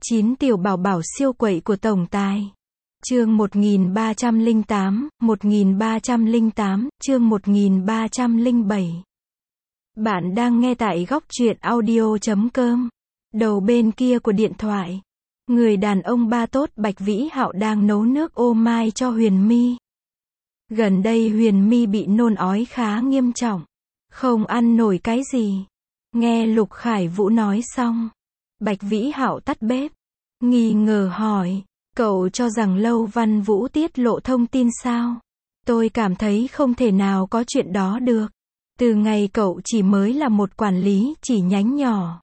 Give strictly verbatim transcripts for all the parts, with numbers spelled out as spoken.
chín tiểu bảo bảo siêu quậy của tổng tài. Chương một nghìn ba trăm lẻ tám, một nghìn ba trăm lẻ tám, chương một nghìn ba trăm lẻ bảy. Bạn đang nghe tại góc truyện audio chấm com. Đầu bên kia của điện thoại, người đàn ông ba tốt Bạch Vĩ Hạo đang nấu nước ô mai cho Huyền My. Gần đây Huyền My bị nôn ói khá nghiêm trọng, không ăn nổi cái gì. Nghe Lục Khải Vũ nói xong, Bạch Vĩ Hạo tắt bếp, nghi ngờ hỏi, cậu cho rằng Lâu Văn Vũ tiết lộ thông tin sao? Tôi cảm thấy không thể nào có chuyện đó được. Từ ngày cậu chỉ mới là một quản lý chỉ nhánh nhỏ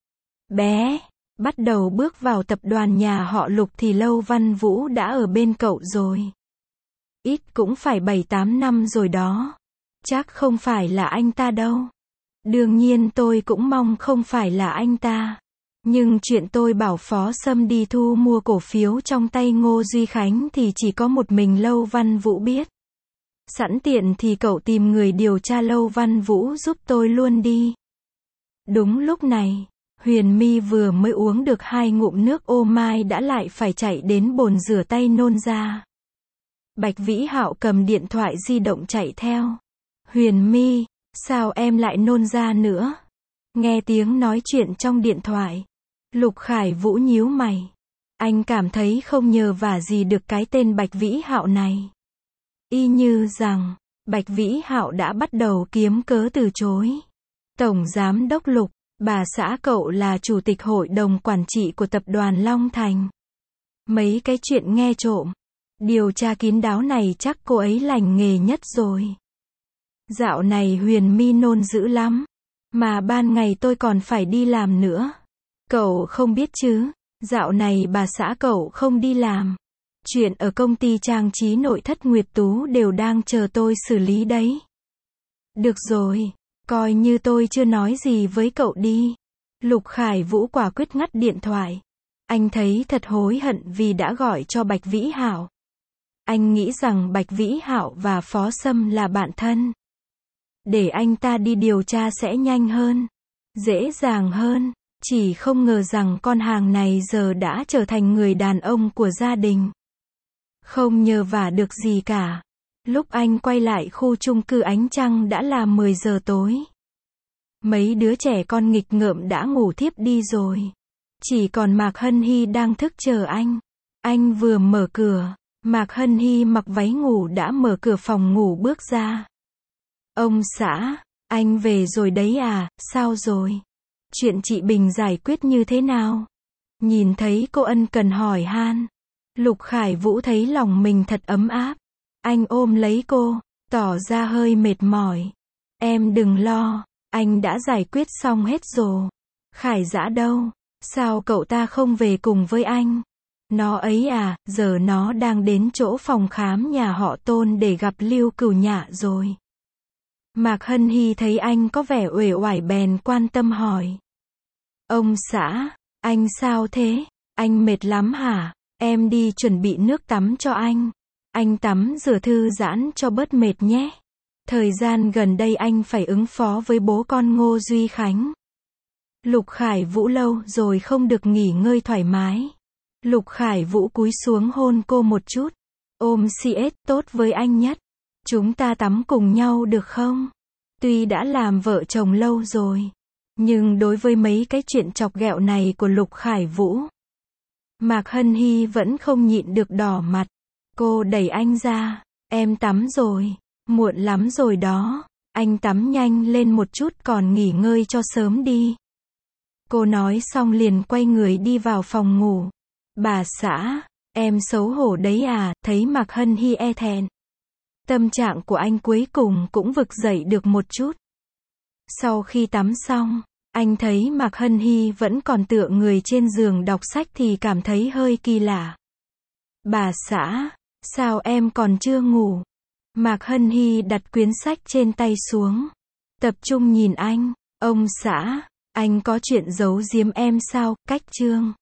bé, bắt đầu bước vào tập đoàn nhà họ Lục thì Lâu Văn Vũ đã ở bên cậu rồi. Ít cũng phải bảy tám năm rồi đó. Chắc không phải là anh ta đâu. Đương nhiên tôi cũng mong không phải là anh ta. Nhưng chuyện tôi bảo Phó Sâm đi thu mua cổ phiếu trong tay Ngô Duy Khánh thì chỉ có một mình Lâu Văn Vũ biết. Sẵn tiện thì cậu tìm người điều tra Lâu Văn Vũ giúp tôi luôn đi. Đúng lúc này, Huyền My vừa mới uống được hai ngụm nước ô mai đã lại phải chạy đến bồn rửa tay nôn ra. Bạch Vĩ Hạo cầm điện thoại di động chạy theo. Huyền My, sao em lại nôn ra nữa? Nghe tiếng nói chuyện trong điện thoại, Lục Khải Vũ nhíu mày. Anh cảm thấy không nhờ vả gì được cái tên Bạch Vĩ Hạo này. Y như rằng, Bạch Vĩ Hạo đã bắt đầu kiếm cớ từ chối. Tổng Giám đốc Lục, bà xã cậu là chủ tịch hội đồng quản trị của tập đoàn Long Thành. Mấy cái chuyện nghe trộm, điều tra kín đáo này chắc cô ấy lành nghề nhất rồi. Dạo này Huyền My nôn dữ lắm, mà ban ngày tôi còn phải đi làm nữa. Cậu không biết chứ, dạo này bà xã cậu không đi làm. Chuyện ở công ty trang trí nội thất Nguyệt Tú đều đang chờ tôi xử lý đấy. Được rồi, coi như tôi chưa nói gì với cậu đi. Lục Khải Vũ quả quyết ngắt điện thoại. Anh thấy thật hối hận vì đã gọi cho Bạch Vĩ Hạo. Anh nghĩ rằng Bạch Vĩ Hạo và Phó Sâm là bạn thân. Để anh ta đi điều tra sẽ nhanh hơn, dễ dàng hơn. Chỉ không ngờ rằng con hàng này giờ đã trở thành người đàn ông của gia đình. Không nhờ vả được gì cả. Lúc anh quay lại khu chung cư Ánh Trăng đã là mười giờ tối. Mấy đứa trẻ con nghịch ngợm đã ngủ thiếp đi rồi. Chỉ còn Mạc Hân Hy đang thức chờ anh. Anh vừa mở cửa, Mạc Hân Hy mặc váy ngủ đã mở cửa phòng ngủ bước ra. Ông xã, anh về rồi đấy à, sao rồi? Chuyện chị Bình giải quyết như thế nào? Nhìn thấy cô ân cần hỏi han, Lục Khải Vũ thấy lòng mình thật ấm áp. Anh ôm lấy cô, tỏ ra hơi mệt mỏi. Em đừng lo, anh đã giải quyết xong hết rồi. Khải Dã đâu? Sao cậu ta không về cùng với anh? Nó ấy à, giờ nó đang đến chỗ phòng khám nhà họ Tôn để gặp Lưu Cửu Nhạ rồi. Mạc Hân Hy thấy anh có vẻ uể oải bèn quan tâm hỏi. Ông xã, anh sao thế? Anh mệt lắm hả? Em đi chuẩn bị nước tắm cho anh. Anh tắm rửa thư giãn cho bớt mệt nhé. Thời gian gần đây anh phải ứng phó với bố con Ngô Duy Khánh. Lục Khải Vũ lâu rồi không được nghỉ ngơi thoải mái. Lục Khải Vũ cúi xuống hôn cô một chút. Ôm xê ét tốt với anh nhất. Chúng ta tắm cùng nhau được không? Tuy đã làm vợ chồng lâu rồi, nhưng đối với mấy cái chuyện chọc ghẹo này của Lục Khải Vũ, Mạc Hân Hy vẫn không nhịn được đỏ mặt. Cô đẩy anh ra. Em tắm rồi. Muộn lắm rồi đó. Anh tắm nhanh lên một chút còn nghỉ ngơi cho sớm đi. Cô nói xong liền quay người đi vào phòng ngủ. Bà xã, em xấu hổ đấy à, thấy Mạc Hân Hy e thẹn. Tâm trạng của anh cuối cùng cũng vực dậy được một chút. Sau khi tắm xong, anh thấy Mạc Hân Hy vẫn còn tựa người trên giường đọc sách thì cảm thấy hơi kỳ lạ. Bà xã, sao em còn chưa ngủ? Mạc Hân Hy đặt quyển sách trên tay xuống, tập trung nhìn anh. Ông xã, anh có chuyện giấu giếm em sao? Cách chương.